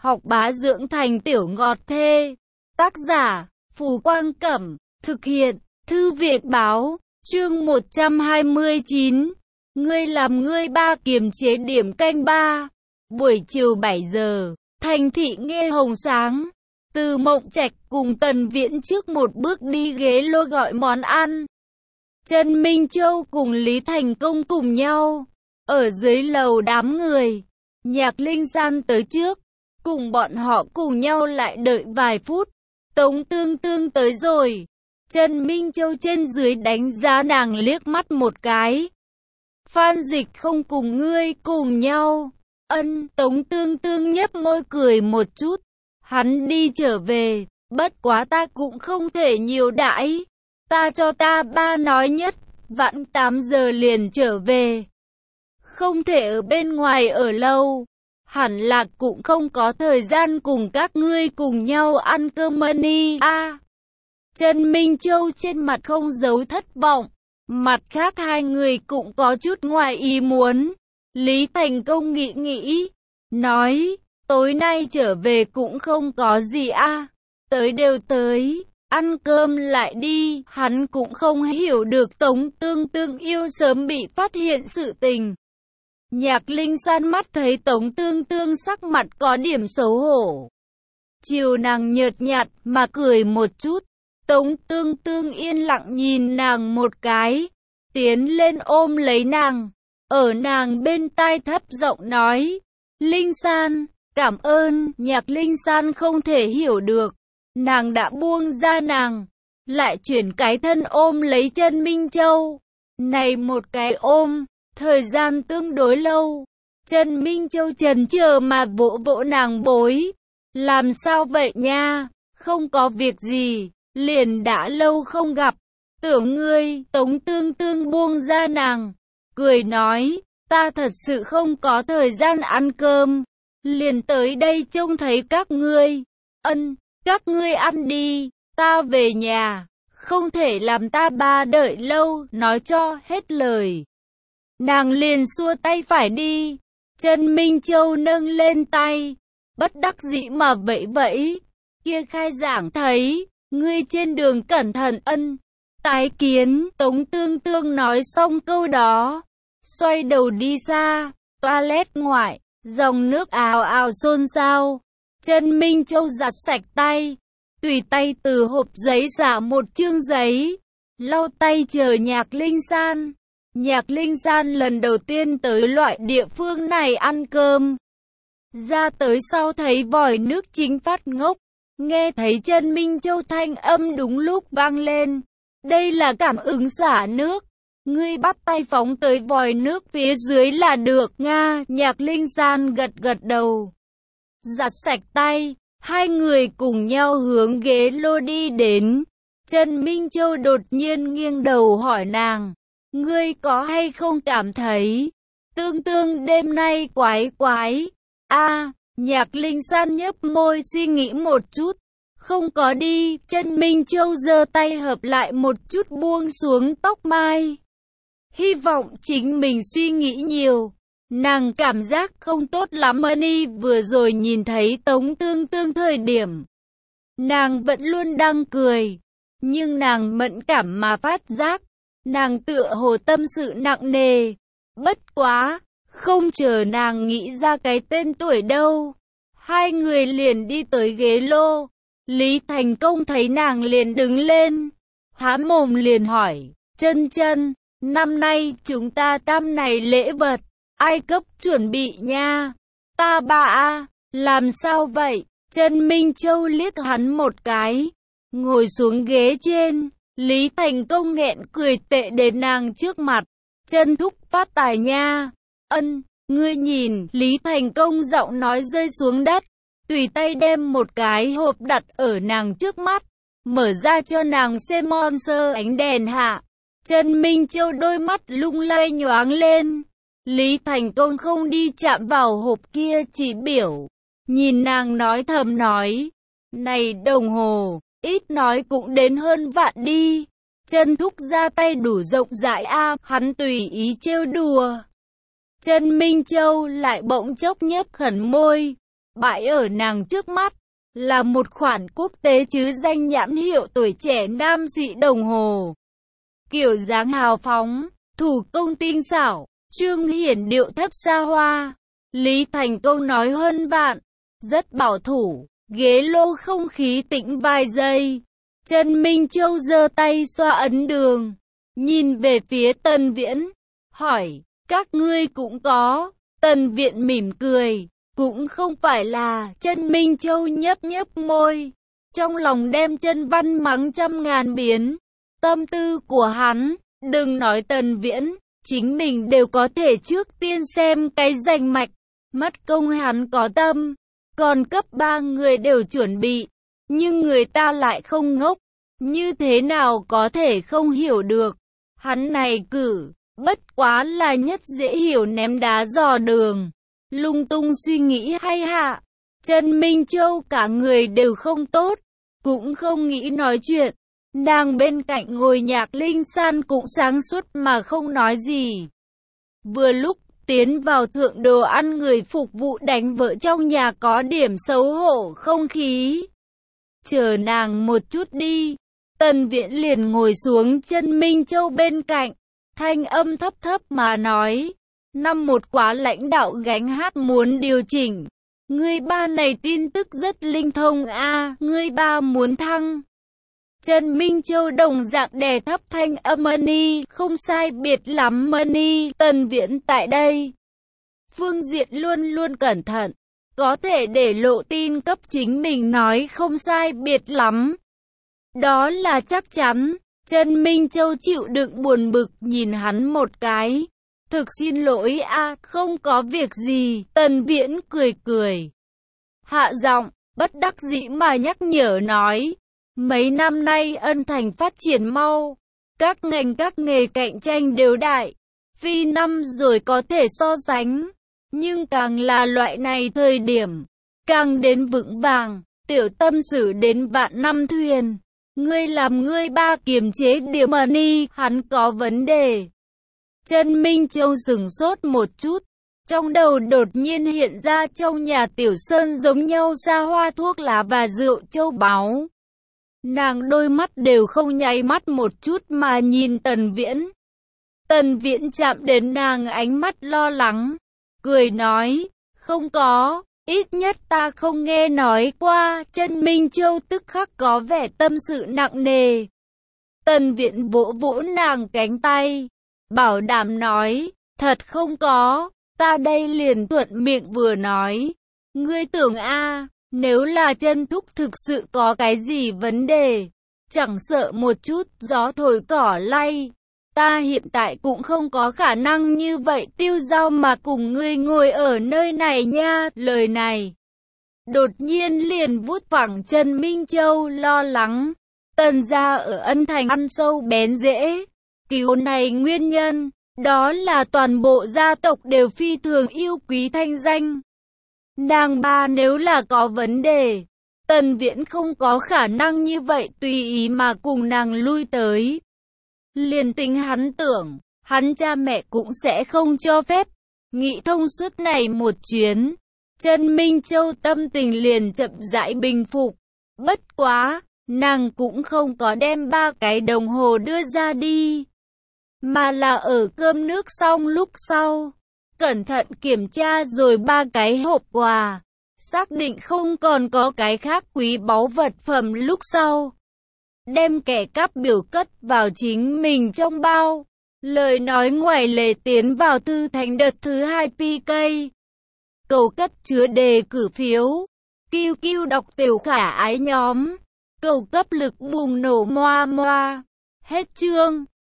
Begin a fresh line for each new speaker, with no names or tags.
học bá dưỡng thành tiểu ngọt thê. Tác giả, Phù Quang Cẩm. Thực hiện, Thư viện Báo. Chương 129. Ngươi làm ngươi ba kiềm chế điểm canh ba. Buổi chiều 7 giờ, thành thị nghe hồng sáng. Từ Mộng Trạch cùng Tần Viễn trước một bước đi ghế lô gọi món ăn. Trần Minh Châu cùng Lý Thành Công cùng nhau. Ở dưới lầu đám người, Nhạc Linh San tới trước. Cùng bọn họ cùng nhau lại đợi vài phút. Tống Tương Tương tới rồi. Trần Minh Châu trên dưới đánh giá nàng liếc mắt một cái. Phan Dịch không cùng ngươi cùng nhau. Tống Tương Tương nhếch môi cười một chút. Hắn đi trở về, bất quá ta cũng không thể nhiều đãi. Ta cho ta ba nói nhất, vãn 8 giờ liền trở về. Không thể ở bên ngoài ở lâu. Hẳn là cũng không có thời gian cùng các ngươi cùng nhau ăn cơm mani a. Trần Minh Châu trên mặt không giấu thất vọng. Mặt khác hai người cũng có chút ngoài ý muốn. Lý Thành Công nghĩ nghĩ, nói, tối nay trở về cũng không có gì a. Tới đều tới, ăn cơm lại đi. Hắn cũng không hiểu được Tống Tương Tương yêu sớm bị phát hiện sự tình. Nhạc Linh San mắt thấy Tống Tương Tương sắc mặt có điểm xấu hổ. Chiều nàng nhợt nhạt mà cười một chút. Tống Tương Tương yên lặng nhìn nàng một cái. Tiến lên ôm lấy nàng. Ở nàng bên tai thấp giọng nói. Linh San, cảm ơn. Nhạc Linh San không thể hiểu được. Nàng đã buông ra nàng. Lại chuyển cái thân ôm lấy Trần Minh Châu. Này một cái ôm. Thời gian tương đối lâu. Trần Minh Châu chần chờ mà vỗ vỗ nàng bối. Làm sao vậy nha? Không có việc gì. Liền đã lâu không gặp. Tưởng ngươi. Tống Tương Tương buông ra nàng. Cười nói. Ta thật sự không có thời gian ăn cơm. Liền tới đây trông thấy các ngươi. Các ngươi ăn đi. Ta về nhà. Không thể làm ta ba đợi lâu. Nói cho hết lời. Nàng liền xua tay phải đi. Trần Minh Châu nâng lên tay. Bất đắc dĩ mà vẫy vẫy. Kia khai giảng thấy. Ngươi trên đường cẩn thận. Tái kiến. Tống Tương Tương nói xong câu đó. Xoay đầu đi xa. Toilet ngoại. Dòng nước ào ào xôn xao. Trần Minh Châu giặt sạch tay. Tùy tay từ hộp giấy xả một chương giấy. Lau tay chờ Nhạc Linh San. Nhạc Linh San lần đầu tiên tới loại địa phương này ăn cơm. Ra tới sau thấy vòi nước chính phát ngốc. Nghe thấy Trần Minh Châu thanh âm đúng lúc vang lên. Đây là cảm ứng xả nước. Ngươi bắt tay phóng tới vòi nước phía dưới là được nga. Nhạc Linh San gật gật đầu. Giặt sạch tay. Hai người cùng nhau hướng ghế lô đi đến. Trần Minh Châu đột nhiên nghiêng đầu hỏi nàng. Ngươi có hay không cảm thấy Tương Tương đêm nay quái quái? Nhạc Linh San nhếch môi suy nghĩ một chút. Không có đi. Trần Minh Châu giơ tay hợp lại một chút buông xuống tóc mai. Hy vọng chính mình suy nghĩ nhiều. Nàng cảm giác không tốt lắm vừa rồi nhìn thấy Tống Tương Tương thời điểm. Nàng vẫn luôn đang cười. Nhưng nàng mẫn cảm mà phát giác. Nàng tựa hồ tâm sự nặng nề. Bất quá, không chờ nàng nghĩ ra cái tên tuổi đâu. Hai người liền đi tới ghế lô. Lý Thành Công thấy nàng liền đứng lên. Há mồm liền hỏi. Chân, năm nay chúng ta tam này lễ vật. Ai cấp chuẩn bị nha? Ta ba làm sao vậy? Trần Minh Châu liếc hắn một cái. Ngồi xuống ghế trên. Lý Thành Công nghẹn cười tệ đến nàng trước mặt. Trần thúc phát tài nha. Ngươi nhìn. Lý Thành Công giọng nói rơi xuống đất. Tùy tay đem một cái hộp đặt ở nàng trước mắt. Mở ra cho nàng xem monster ánh đèn hạ. Trần Minh Châu đôi mắt lung lay nhoáng lên. Lý Thành Công không đi chạm vào hộp kia chỉ biểu. Nhìn nàng nói thầm nói. Này đồng hồ. Ít nói cũng đến hơn vạn đi. Trần thúc ra tay đủ rộng rãi hắn tùy ý trêu đùa. Trần Minh Châu lại bỗng chốc nhếch khẩn môi. Bãi ở nàng trước mắt là một khoản quốc tế chứ danh nhãn hiệu tuổi trẻ nam sĩ đồng hồ. Kiểu dáng hào phóng, thủ công tinh xảo, Trương Hiển điệu thấp xa hoa. Lý Thành câu nói hơn vạn, rất bảo thủ, ghế lô không khí tĩnh vài giây. Trần Minh Châu giơ tay xoa ấn đường, nhìn về phía Tần Viễn, hỏi, các ngươi cũng có. Tần Viễn mỉm cười, cũng không phải là. Trần Minh Châu nhấp nhấp môi, trong lòng đem Trần Văn mắng trăm ngàn biến. Tâm tư của hắn, đừng nói Tần Viễn, chính mình đều có thể trước tiên xem cái danh mạch. Mất công hắn có tâm, còn cấp 3 người đều chuẩn bị, nhưng người ta lại không ngốc, như thế nào có thể không hiểu được. Hắn này cử, bất quá là nhất dễ hiểu ném đá dò đường, lung tung suy nghĩ hay hạ. Trần Minh Châu cả người đều không tốt, cũng không nghĩ nói chuyện. Nàng bên cạnh ngồi Nhạc Linh San cũng sáng suốt mà không nói gì. Vừa lúc tiến vào thượng đồ ăn, người phục vụ đánh vợ trong nhà có điểm xấu hổ không khí. Chờ nàng một chút đi. Tần Viễn liền ngồi xuống Trần Minh Châu bên cạnh, thanh âm thấp thấp mà nói, năm một quá lãnh đạo gánh hát muốn điều chỉnh. Ngươi ba này tin tức rất linh thông a, ngươi ba muốn thăng. Trần Minh Châu đồng dạng đè thấp thanh âm, Mani, không sai biệt lắm Mani. Tần Viễn tại đây phương diện luôn luôn cẩn thận, có thể để lộ tin cấp chính mình nói không sai biệt lắm. Đó là chắc chắn. Trần Minh Châu chịu đựng buồn bực nhìn hắn một cái. Thực xin lỗi a, không có việc gì. Tần Viễn cười cười, hạ giọng, bất đắc dĩ mà nhắc nhở nói, mấy năm nay Ân Thành phát triển mau, các ngành các nghề cạnh tranh đều đại, phi năm rồi có thể so sánh, nhưng càng là loại này thời điểm, càng đến vững vàng. Tiểu tâm xử đến vạn năm thuyền. Ngươi làm ngươi ba kiềm chế điểm Mani, hắn có vấn đề. Trần Minh Châu sửng sốt một chút, trong đầu đột nhiên hiện ra trong nhà Tiểu Sơn giống nhau xa hoa thuốc lá và rượu châu báu. Nàng đôi mắt đều không nháy mắt một chút mà nhìn Tần Viễn. Tần Viễn chạm đến nàng ánh mắt lo lắng, cười nói, không có. Ít nhất ta không nghe nói qua. Trần Minh Châu tức khắc có vẻ tâm sự nặng nề. Tần Viễn vỗ vỗ nàng cánh tay, bảo đảm nói, thật không có. Ta đây liền thuận miệng vừa nói. Ngươi tưởng a, nếu là Trần thúc thực sự có cái gì vấn đề, chẳng sợ một chút gió thổi cỏ lay, ta hiện tại cũng không có khả năng như vậy tiêu dao mà cùng ngươi ngồi ở nơi này nha. Lời này đột nhiên liền vút phẳng Trần Minh Châu lo lắng. Tần gia ở Ân Thành ăn sâu bén rễ, cứu này nguyên nhân, đó là toàn bộ gia tộc đều phi thường yêu quý thanh danh. Nàng ba nếu là có vấn đề, Tần Viễn không có khả năng như vậy tùy ý mà cùng nàng lui tới. Liền tính hắn tưởng, hắn cha mẹ cũng sẽ không cho phép. Nghĩ thông suốt này một chuyến, Trần Minh Châu tâm tình liền chậm rãi bình phục. Bất quá, nàng cũng không có đem 3 cái đồng hồ đưa ra đi, mà là ở cơm nước xong lúc sau, cẩn thận kiểm tra rồi 3 cái hộp quà, xác định không còn có cái khác quý báu vật phẩm lúc sau, đem kẻ cắp biểu cất vào chính mình trong bao. Lời nói ngoài lề tiến vào thư thành đợt thứ 2 PK. Cầu cất chứa đề cử phiếu. QQ đọc tiểu khả ái nhóm. Cầu cấp lực bùng nổ moa moa. Hết chương.